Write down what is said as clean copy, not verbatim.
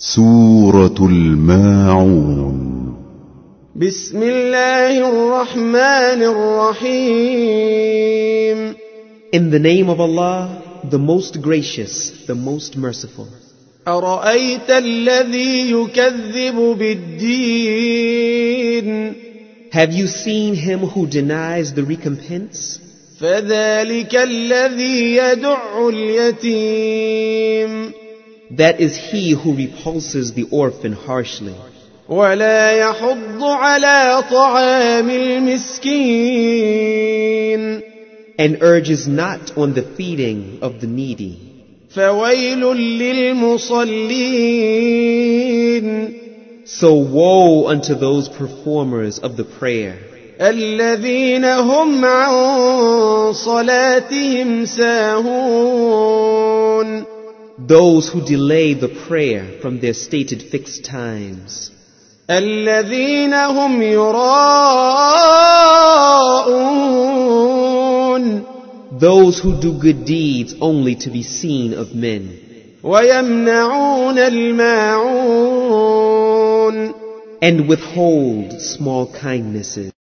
سورة الماعون. بسم الله الرحمن الرحيم. In the name of Allah, the most gracious, the most merciful. أرأيت الذي يكذب بالدين. Have you seen him who denies the recompense? فذلك الذي يدع اليتيم. That is he who repulses the orphan harshly. ولا يحض على طعام المسكين. And urges not on the feeding of the needy. فويل للمصلين. So woe unto those performers of the prayer. الذين هم عن صلاتهم ساهون. Those who delay the prayer from their stated fixed times. الذين هم يراءون. Those who do good deeds only to be seen of men. ويمنعون الماعون. And withhold small kindnesses.